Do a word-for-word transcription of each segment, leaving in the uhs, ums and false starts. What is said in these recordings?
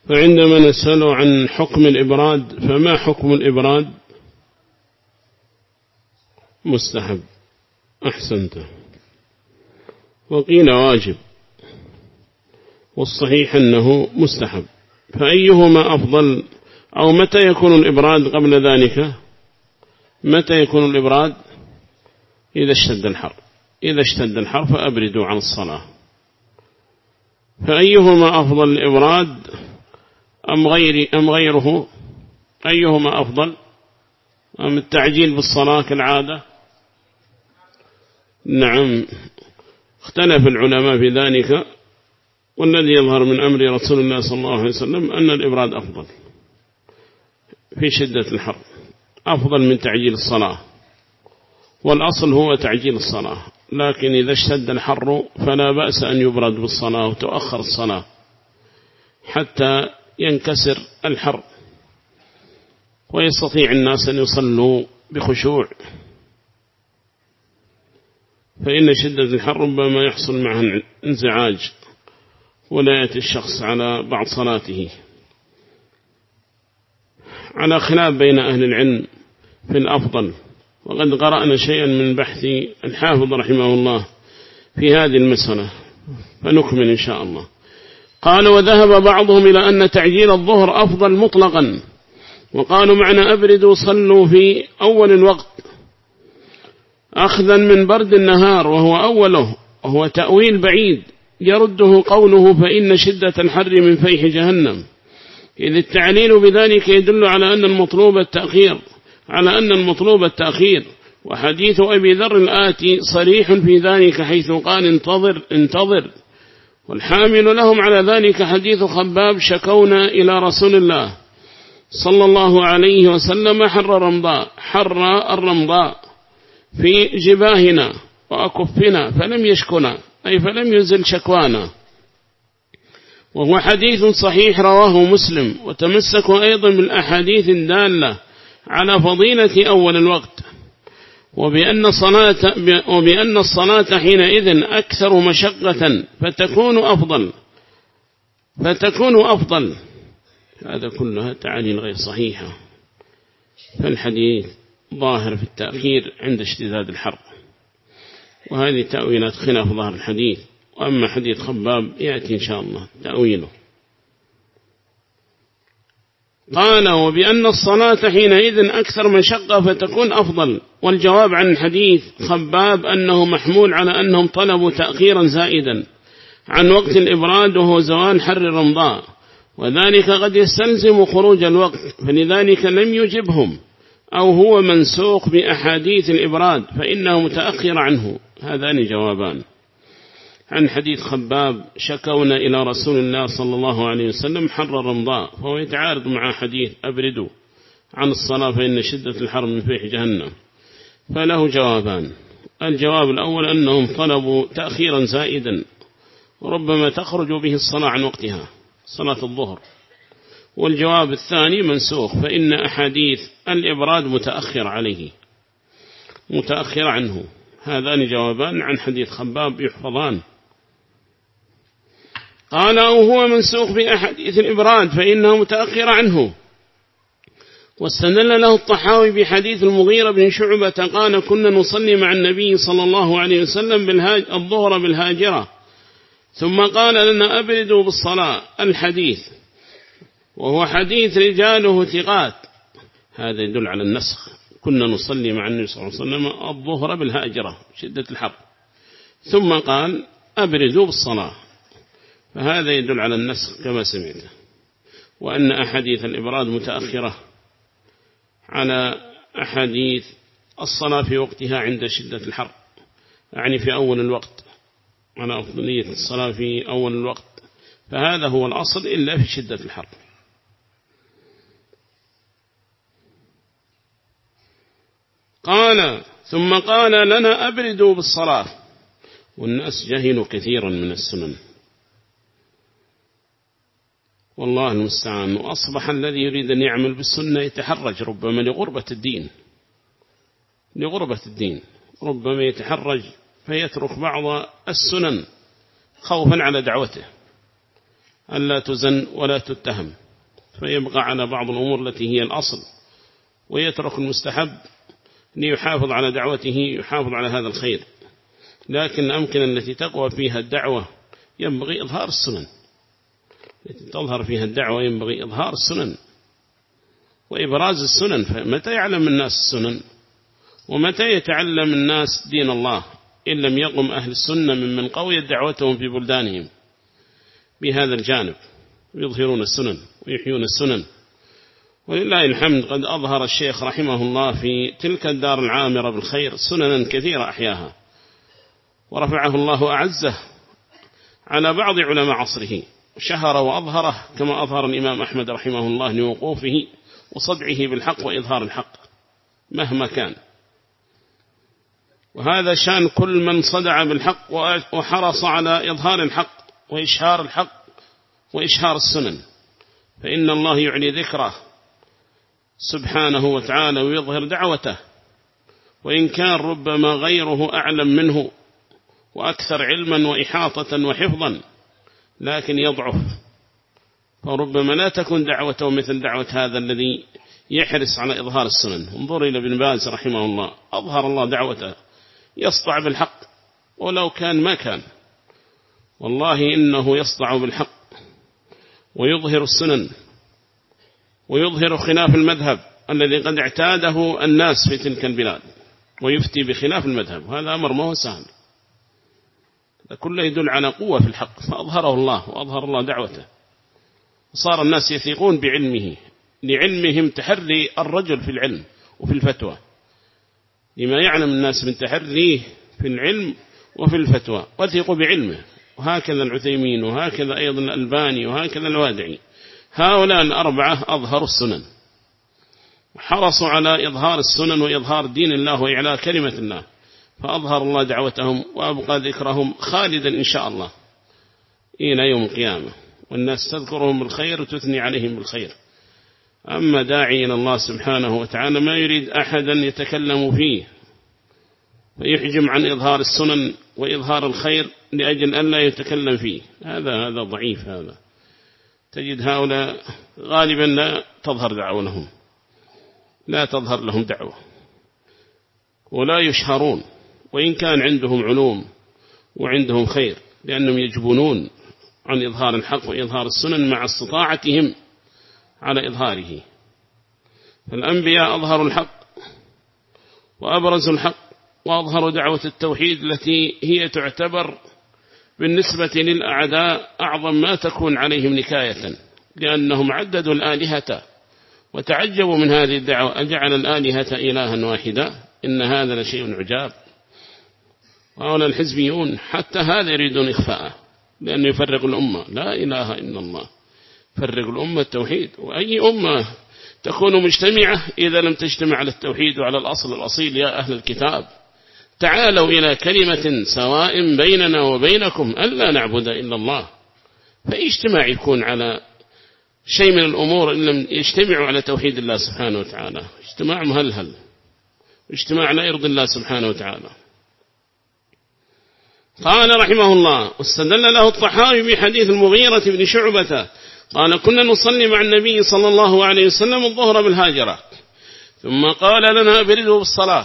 فعندما نسأل عن حكم الإبراد فما حكم الإبراد؟ مستحب. أحسنت. وقيل واجب، والصحيح أنه مستحب. فأيهما أفضل، أو متى يكون الإبراد قبل ذلك؟ متى يكون الإبراد؟ إذا اشتد الحر. إذا اشتد الحر فأبردوا عن الصلاة. فأيهما أفضل، الإبراد أم, غير أم غيره؟ أيهما أفضل؟ أم التعجيل بالصلاة كالعادة؟ نعم، اختلف العلماء في ذلك، والذي يظهر من أمر رسول الله صلى الله عليه وسلم أن الإبراد أفضل في شدة الحر، أفضل من تعجيل الصلاة، والأصل هو تعجيل الصلاة. لكن إذا اشتد الحر فلا بأس أن يبرد بالصلاة وتؤخر الصلاة حتى ينكسر الحر ويستطيع الناس أن يصلوا بخشوع، فإن شدة الحر ربما يحصل معها انزعاج ولا يأتي الشخص على بعض صلاته. على خلاف بين أهل العلم في الأفضل، وقد قرأنا شيئا من بحث الحافظ رحمه الله في هذه المسألة، فنكمل إن شاء الله. قال: وذهب بعضهم إلى أن تعجيل الظهر أفضل مطلقا، وقالوا معنى أبردوا صلوا في أول الوقت أخذا من برد النهار وهو أوله، وهو تأويل بعيد يرده قوله فإن شدة الحر من فيح جهنم، إذ التعليل بذلك يدل على أن المطلوب التأخير على أن المطلوب التأخير وحديث أبي ذر الآتي صريح في ذلك حيث قال انتظر انتظر. والحامل لهم على ذلك حديث خباب شكونا إلى رسول الله صلى الله عليه وسلم حر رمضاء حر الرمضاء في جباهنا وأكفنا فلم يشكنا، أي فلم يزل شكوانا، وهو حديث صحيح رواه مسلم. وتمسكوا أيضا بالأحاديث الدالة على فضيلة أول الوقت، وبأن الصلاة, وبأن الصلاة حينئذ أكثر مشقة فتكون أفضل فتكون أفضل هذا كلها تعاليل غير صحيحة، فالحديث ظاهر في التأخير عند اشتداد الحر، وهذه تأويلات خلاف ظاهر الحديث. وأما حديث خباب يأتي إن شاء الله تأويله. قال: وبأن الصلاة حينئذ أكثر مشقة فتكون أفضل. والجواب عن حديث خباب أنه محمول على أنهم طلبوا تأخيرا زائدا عن وقت الإبراد وهو زوال حر رمضاء، وذلك قد يستلزم خروج الوقت، فلذلك لم يجبهم، أو هو منسوق بأحاديث الإبراد فإنه متأخر عنه. هذان جوابان عن حديث خباب شكونا إلى رسول الله صلى الله عليه وسلم حر رمضاء، فهو يتعارض مع حديث أبردوا عن الصلاة فإن شدة الحر من فيح جهنم، فله جوابان. الجواب الأول أنهم طلبوا تأخيرا زائدا وربما تخرج به الصلاة عن وقتها صلاة الظهر. والجواب الثاني منسوخ، فإن أحاديث الإبراد متأخر عليه متأخر عنه. هذان جوابان عن حديث خباب يحفظان. قال: وهو منسوخ بأحاديث الإبراد فإنه متأخر عنه. واستدل له الطحاوي بحديث المغيرة بن شعبة قال: كنا نصلي مع النبي صلى الله عليه وسلم بالهاج الظهر بالهاجرة ثم قال لنا أبردوا بالصلاة الحديث، وهو حديث رجاله ثقات. هذا يدل على النسخ. كنا نصلي مع النبي صلى الله عليه وسلم الظهر بالهاجرة شدة الحر ثم قال أبردوا بالصلاة، فهذا يدل على النسخ كما سمعت، وأن أحاديث الإبراد متأخرة على أحاديث الصلاة في وقتها عند شدة الحر، يعني في أول الوقت، على أفضلية الصلاة في أول الوقت، فهذا هو الأصل إلا في شدة الحر. قال: ثم قال لنا أبردوا بالصلاة. والناس جهلوا كثيرا من السنن، والله المستعان. وأصبح الذي يريد أن يعمل بالسنة يتحرج ربما لغربة الدين لغربة الدين ربما يتحرج فيترك بعض السنن خوفا على دعوته. ألا تزن ولا تتهم، فيبقى على بعض الأمور التي هي الأصل، ويترك المستحب ليحافظ على دعوته، يحافظ على هذا الخير. لكن الأمكنة التي تقوى فيها الدعوة ينبغي إظهار السنن، التي تظهر فيها الدعوة ينبغي إظهار السنن وإبراز السنن. فمتى يعلم الناس السنن ومتى يتعلم الناس دين الله إن لم يقم أهل السنة ممن قويت دعوتهم في بلدانهم بهذا الجانب، يظهرون السنن ويحيون السنن. ولله الحمد قد أظهر الشيخ رحمه الله في تلك الدار العامرة بالخير سننا كثيرة أحياها، ورفعه الله أعزه على بعض علماء عصره، شهر وأظهره كما أظهر الإمام أحمد رحمه الله لوقوفه وصدعه بالحق وإظهار الحق مهما كان. وهذا شان كل من صدع بالحق وحرص على إظهار الحق وإشهار الحق وإشهار السنن، فإن الله يعلي ذكره سبحانه وتعالى ويظهر دعوته، وإن كان ربما غيره أعلم منه وأكثر علما وإحاطة وحفظا لكن يضعف، فربما لا تكون دعوته مثل دعوة هذا الذي يحرص على إظهار السنن. انظر إلى ابن باز رحمه الله، أظهر الله دعوته يصدع بالحق ولو كان ما كان، والله إنه يصدع بالحق ويظهر السنن ويظهر خلاف المذهب الذي قد اعتاده الناس في تلك البلاد، ويفتي بخلاف المذهب، وهذا أمر ما هو سهل، كله يدل على قوة في الحق، فأظهره الله وأظهر الله دعوته، وصار الناس يثيقون بعلمه لعلمهم تحري الرجل في العلم وفي الفتوى، لما يعلم الناس من تحريه في العلم وفي الفتوى، وثيقوا بعلمه. وهكذا العثيمين وهكذا أيضا الألباني وهكذا الوادعي، هؤلاء الأربعة أظهروا السنن وحرصوا على إظهار السنن وإظهار دين الله وإعلاء كلمة الله، فأظهر الله دعوتهم وأبقى ذكرهم خالدا إن شاء الله إلى يوم القيامة، والناس تذكرهم بالخير وتثني عليهم بالخير. أما داعي إلى الله سبحانه وتعالى ما يريد أحدا يتكلم فيه ويحجم عن إظهار السنن وإظهار الخير لأجل أن لا يتكلم فيه، هذا هذا ضعيف. هذا تجد هؤلاء غالبا لا تظهر دعوتهم، لا تظهر لهم دعوة ولا يشهرون، وإن كان عندهم علوم وعندهم خير، لأنهم يجبنون عن إظهار الحق وإظهار السنن مع استطاعتهم على إظهاره. فالأنبياء أظهروا الحق وأبرزوا الحق وأظهروا دعوة التوحيد التي هي تعتبر بالنسبة للأعداء أعظم ما تكون عليهم نكاية، لأنهم عددوا الآلهة وتعجبوا من هذه الدعوة، أجعل الآلهة إلها واحدا إن هذا لشيء عجاب. وهؤلاء الحزبيون حتى هذا يريدون إخفاءه، لأنه يفرق الأمة، لا إله إلا الله، فرق الأمة التوحيد. وأي أمة تكون مجتمعة إذا لم تجتمع على التوحيد وعلى الأصل الأصيل؟ يا أهل الكتاب تعالوا إلى كلمة سواء بيننا وبينكم ألا نعبد إلا الله. فاجتماع يكون على شيء من الأمور إن لم يجتمعوا على توحيد الله سبحانه وتعالى، اجتماع مهلهل، اجتماع لا يرضي الله سبحانه وتعالى. قال رحمه الله: واستدل له الطحاوي بحديث المغيرة بن شعبة قال: كنا نصلي مع النبي صلى الله عليه وسلم الظهر بالهاجرة، ثم قال لنا أبردوا بالصلاة.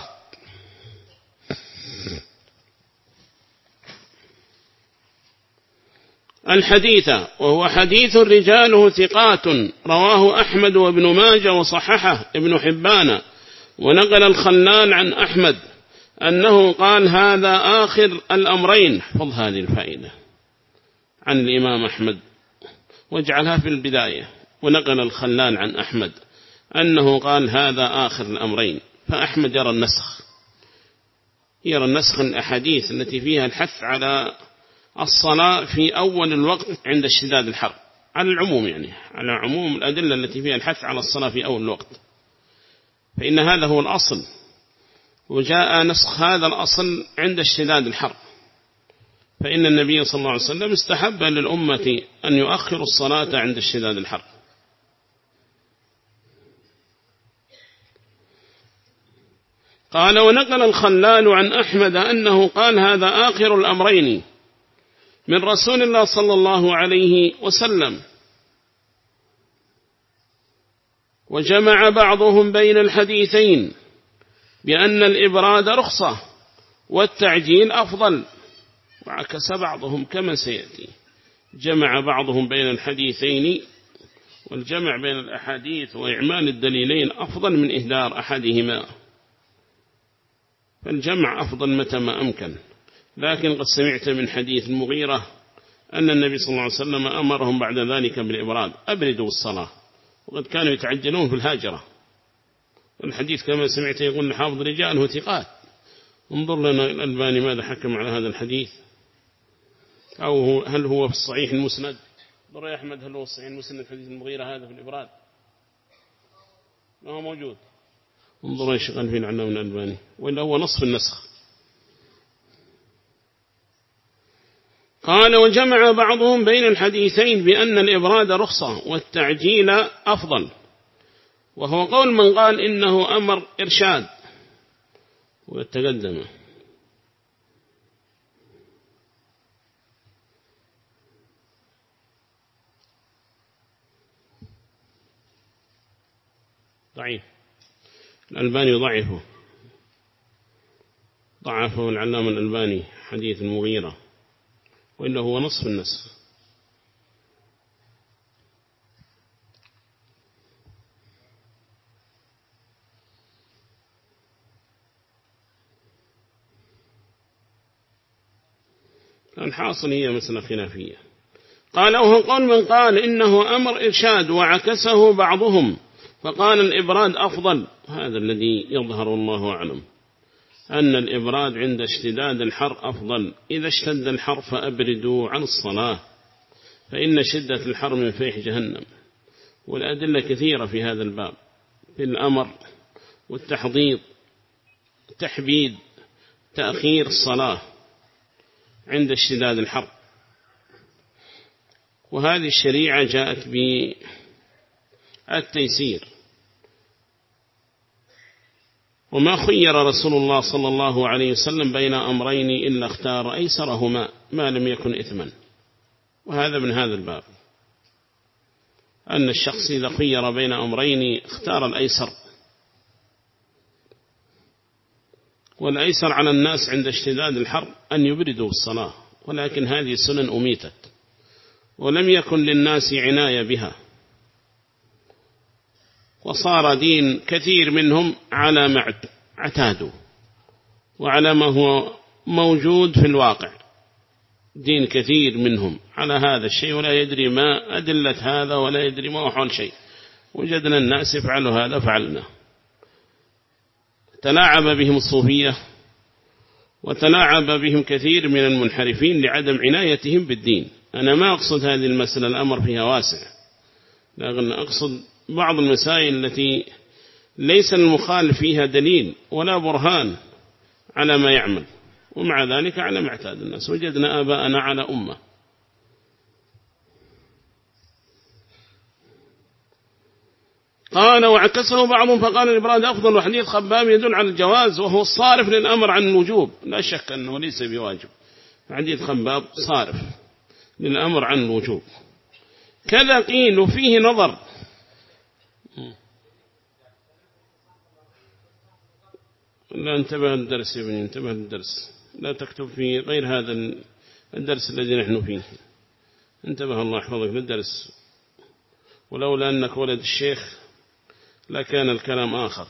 الحديث وهو حديث رجاله ثقات، رواه أحمد وابن ماجه وصححه ابن حبان. ونقل الخلال عن أحمد أنه قال: هذا آخر الأمرين. احفظ هذه الفائدة عن الإمام أحمد واجعلها في البداية. ونقل الخلال عن أحمد أنه قال: هذا آخر الأمرين. فأحمد يرى النسخ، يرى النسخ الأحاديث التي فيها الحث على الصلاة في أول الوقت عند اشتداد الحر، على العموم، يعني على عموم الأدلة التي فيها الحث على الصلاة في أول الوقت، فإن هذا هو الأصل. وجاء نسخ هذا الأصل عند اشتداد الحر، فإن النبي صلى الله عليه وسلم استحب للأمة أن يؤخروا الصلاة عند اشتداد الحر. قال: ونقل الخلال عن أحمد أنه قال: هذا آخر الأمرين. من رسول الله صلى الله عليه وسلم. وجمع بعضهم بين الحديثين بأن الإبراد رخصة والتعجيل أفضل، وعكس بعضهم كما سيأتي. جمع بعضهم بين الحديثين، والجمع بين الأحاديث وإعمال الدليلين أفضل من إهدار أحدهما، فالجمع أفضل متى ما أمكن. لكن قد سمعت من حديث المغيرة أن النبي صلى الله عليه وسلم أمرهم بعد ذلك بالإبراد، أبردوا الصلاة، وقد كانوا يتعجلون في الهاجرة. والحديث كما سمعت يقول الحافظ رجاله ثقات. انظر لنا الألباني ماذا حكم على هذا الحديث، أو هو هل هو في الصحيح المسند. انظر يا أحمد، هل هو الصحيح المسند حديث المغيرة هذا في الإبراد؟ ما هو موجود. انظر يشغل فيه العلامة الألباني، وإلا هو نصف النسخ. قال: وجمع بعضهم بين الحديثين بأن الإبراد رخصة والتعجيل أفضل، وهو قول من قال إنه أمر إرشاد. وتقدم ضعيف، الألباني ضعفه ضعفه العلامة الألباني حديث المغيرة، وإلا هو نصف النسخ. الحاصل هي مسألة خلافية. قال: وهو قول من قال إنه أمر إرشاد وعكسه بعضهم فقال الإبراد أفضل. هذا الذي يظهر والله أعلم، أن الإبراد عند اشتداد الحر أفضل. إذا اشتد الحر فأبردوا عن الصلاة، فإن شدة الحر من فيح جهنم. والأدلة كثيرة في هذا الباب، في الأمر والتحضيض، تحبيد تأخير الصلاة عند اشتداد الحر. وهذه الشريعة جاءت بالتيسير، وما خير رسول الله صلى الله عليه وسلم بين أمرين إلا اختار أيسرهما ما لم يكن إثما. وهذا من هذا الباب، أن الشخص إذا خير بين أمرين اختار الأيسر. والأيسر على الناس عند اشتداد الحر أن يبردوا الصلاة، ولكن هذه سنن أميتت ولم يكن للناس عناية بها، وصار دين كثير منهم على ما اعتادوا وعلى ما هو موجود في الواقع. دين كثير منهم على هذا الشيء، ولا يدري ما أدلة هذا ولا يدري ما حول شيء. وجدنا الناس يفعلوا هذا فعلنا. تلاعب بهم الصوفية وتلاعب بهم كثير من المنحرفين لعدم عنايتهم بالدين. أنا ما أقصد هذه المسألة، الأمر فيها واسع، لكن أقصد بعض المسائل التي ليس المخالف فيها دليل ولا برهان على ما يعمل، ومع ذلك على ما اعتاد الناس. وجدنا آباءنا على أمة. قال: وعكسه بعضهم فقال الإبراد أفضل. وحديث خباب يدل على الجواز، وهو الصارف للأمر عن الوجوب، لا شك أنه ليس بواجب. حديث خباب صارف للأمر عن الوجوب. كذا قيل وفيه نظر. لا انتبه الدرس يا بني، انتبه الدرس، لا تكتب في غير هذا الدرس الذي نحن فيه. انتبه الله يحفظك للدرس، ولولا أنك ولد الشيخ لكان الكلام آخر.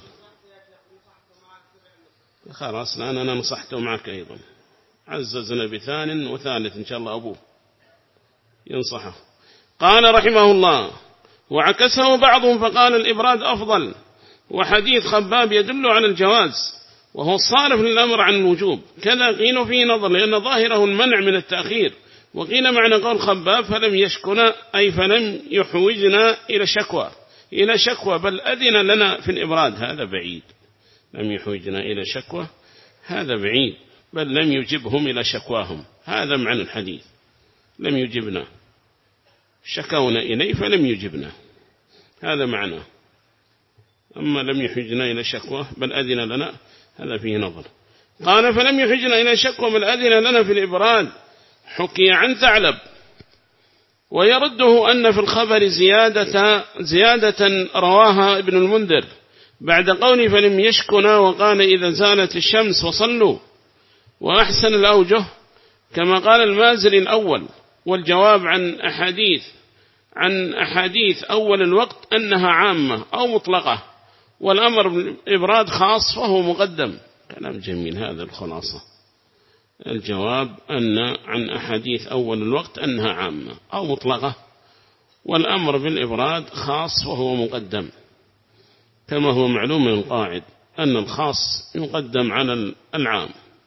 خلاص الآن أنا نصحته معك أيضا، عززنا بثان وثالث إن شاء الله أبوه ينصحه. قال رحمه الله: وعكسه بعضهم فقال الإبراد أفضل. وحديث خباب يدل على الجواز، وهو الصارف للأمر عن الوجوب. كذا قيل فيه نظر، لأن ظاهره المنع من التأخير. وقيل معنى قول خباب فلم يشكنا، أي فلم يحوجنا إلى شكوى إلى شكوى بل أذن لنا في الإبراد. هذا بعيد، لم يحوجنا إلى شكوى هذا بعيد، بل لم يجبهم إلى شكواهم. هذا معنى الحديث، لم يجبنا، شكونا إليه فلم يجبنا، هذا معنى. أما لم يحوجنا إلى شكوى بل أذن لنا، هذا فيه نظر. قال: فلم يحوجنا إلى شكوى بل أذن لنا في الإبراد. حكي عن ثعلب، ويرده أن في الخبر زيادة, زيادة رواها ابن المنذر بعد قوله فلم يشكنا وقال إذا زالت الشمس وصلوا، وأحسن الأوجه كما قال المازري الأول. والجواب عن أحاديث عن أحاديث أول الوقت أنها عامة أو مطلقة، والأمر بالإبراد خاص فهو مقدم. كلام جميل هذا الخلاصة. الجواب أن عن أحاديث أول الوقت أنها عامة أو مطلقة، والأمر بالإبراد خاص وهو مقدم، كما هو معلوم من القاعد أن الخاص يقدم على العام،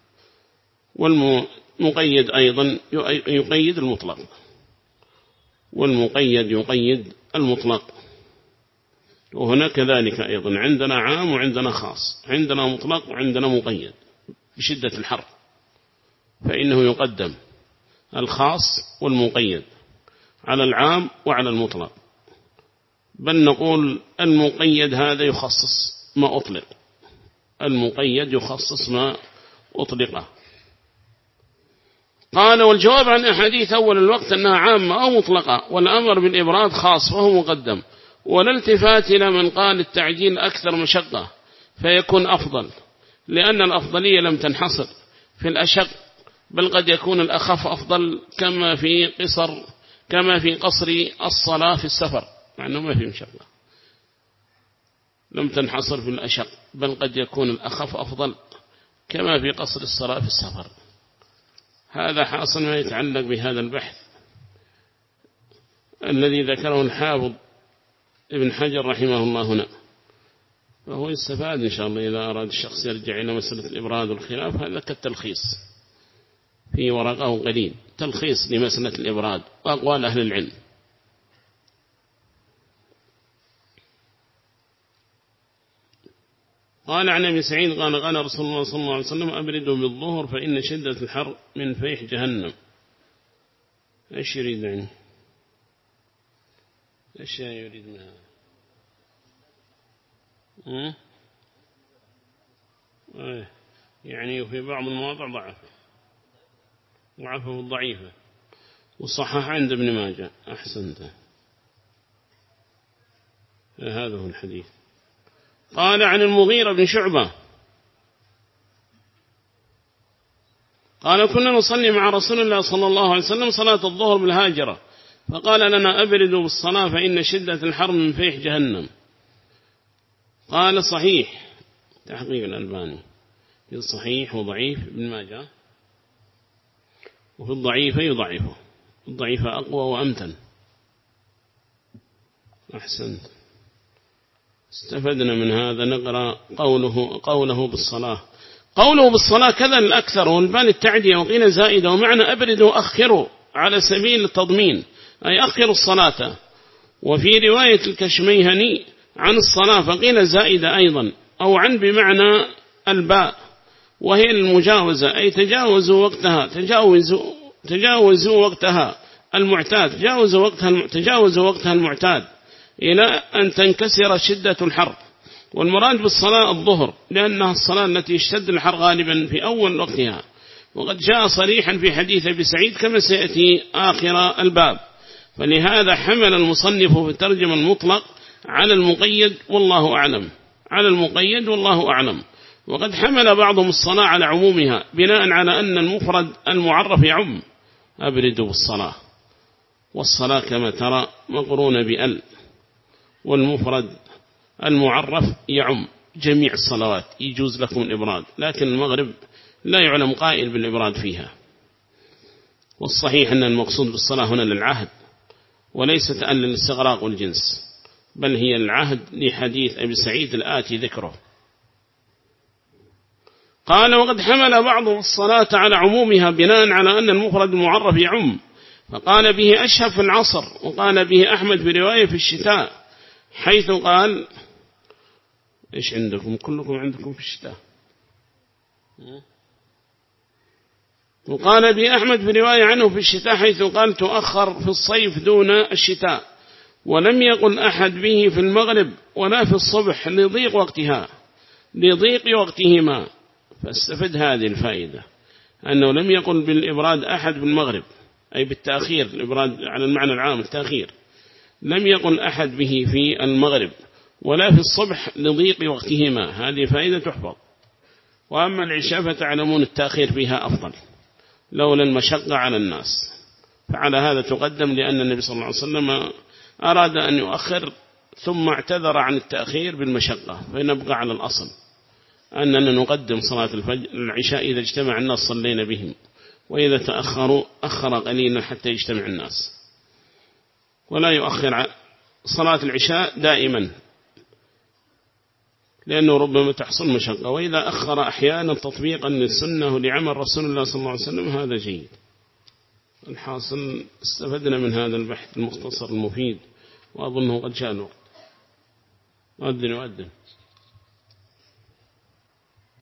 والمقيد أيضا يقيد المطلق، والمقيد يقيد المطلق. وهنا كذلك أيضا عندنا عام وعندنا خاص، عندنا مطلق وعندنا مقيد بشدة الحر، فإنه يقدم الخاص والمقيد على العام وعلى المطلق، بل نقول المقيد هذا يخصص ما أطلق، المقيد يخصص ما أطلقه. قال والجواب عن أحاديث أول الوقت أنها عامة أو مطلقة، والأمر بالإبراد خاص وهو مقدم، ولا التفات إلى من قال التعجيل أكثر مشقة فيكون أفضل، لأن الأفضلية لم تنحصر في الأشق، بل قد يكون الأخف أفضل، كما في قصر كما في قصر الصلاة في السفر، مع أنه ما في مشقة، لم تنحصر في الأشق، بل قد يكون الأخف أفضل، كما في قصر الصلاة في السفر. هذا حاصل ما يتعلق بهذا البحث الذي ذكره الحافظ ابن حجر رحمه الله هنا، فهو يستفاد إن شاء الله إذا أراد الشخص يرجع إلى مسألة الإبراد والخلاف. هذا كالتلخيص في ورقه قليل، تلخيص لمسألة الإبراد وأقوال أهل العلم. قال عن أبي سعيد قال قال رسول الله صلى الله عليه وسلم أبردوا بالظهر فإن شدة الحر من فيح جهنم. إيش يريد عنه؟ إيش يريد منها؟ أه؟ يعني في بعض المواضع ضعف ضعفه الضعيفة، وصحح عند ابن ماجه. أحسنت، هذا هو الحديث. قال عن المغيرة بن شعبة قال كنا نصلي مع رسول الله صلى الله عليه وسلم صلاة الظهر بالهاجرة، فقال لنا أبردوا بالصلاة فإن شدة الحر من فيح جهنم. قال صحيح، تحقيق الألباني، في الصحيح وضعيف ابن ماجه، وفي الضعيف يضعفه، الضعيف أقوى وأمتن. أحسنت، استفدنا من هذا. نقرأ قوله, قوله بالصلاة قوله بالصلاة كذا الأكثر، والبال التعدية وقيل زائدة، ومعنى أبردوا أخروا على سبيل التضمين، أي أخروا الصلاة. وفي رواية الكشميهني عن الصلاة فقيل زائدة أيضا، أو عن بمعنى الباء، وهي المجاوزة، أي تجاوزوا وقتها تجاوزوا, تجاوزوا وقتها المعتاد تجاوزوا وقتها, تجاوزوا وقتها المعتاد إلى أن تنكسر شدة الحر. والمراد بالصلاة الظهر، لأنها الصلاة التي يشتد الحر غالبا في أول وقتها، وقد جاء صريحا في حديث أبي سعيد كما سيأتي آخر الباب. فلهذا حمل المصنف في الترجمة المطلق على المقيد والله أعلم على المقيد والله أعلم وقد حمل بعضهم الصلاة على عمومها بناء على أن المفرد المعرف يعم. أبردوا بالصلاة، والصلاة كما ترى مقرونة بأل، والمفرد المعرف يعم جميع الصلوات، يجوز لكم الإبراد، لكن المغرب لا يعلم قائل بالإبراد فيها. والصحيح أن المقصود بالصلاة هنا للعهد، وليست أن للاستغراق والجنس، بل هي العهد لحديث أبي سعيد الآتي ذكره. قال وقد حمل بعضهم الصلاة على عمومها بناء على أن المفرد المعرف يعم، فقال به أشهب في العصر، وقال به أحمد في رواية في الشتاء، حيث قال إيش عندكم كلكم عندكم في الشتاء، وقال به أحمد في رواية عنه في الشتاء، حيث قال تؤخر في الصيف دون الشتاء، ولم يقل أحد به في المغرب ولا في الصبح لضيق وقتها لضيق وقتهما. فاستفد هذه الفائدة أنه لم يقل بالإبراد أحد بالمغرب أي بالتأخير، الإبراد على المعنى العام التأخير، لم يقل أحد به في المغرب ولا في الصبح لضيق وقتهما، هذه فائدة تحفظ. وأما العشاء فتعلمون التأخير فيها أفضل لولا المشقة على الناس، فعلى هذا تقدم، لأن النبي صلى الله عليه وسلم أراد أن يؤخر ثم اعتذر عن التأخير بالمشقة، فنبقى على الأصل أننا نقدم صلاة الفجر العشاء إذا اجتمع الناس صلينا بهم، وإذا تأخروا أخر قليلا حتى يجتمع الناس، ولا يؤخر صلاة العشاء دائما لأنه ربما تحصل مشقة، وإذا أخر أحيانا تطبيقا للسنة لعمل رسول الله صلى الله عليه وسلم هذا جيد. الحاصل استفدنا من هذا البحث المختصر المفيد، وأظنه قد جاء الوقت. أذن وأذن.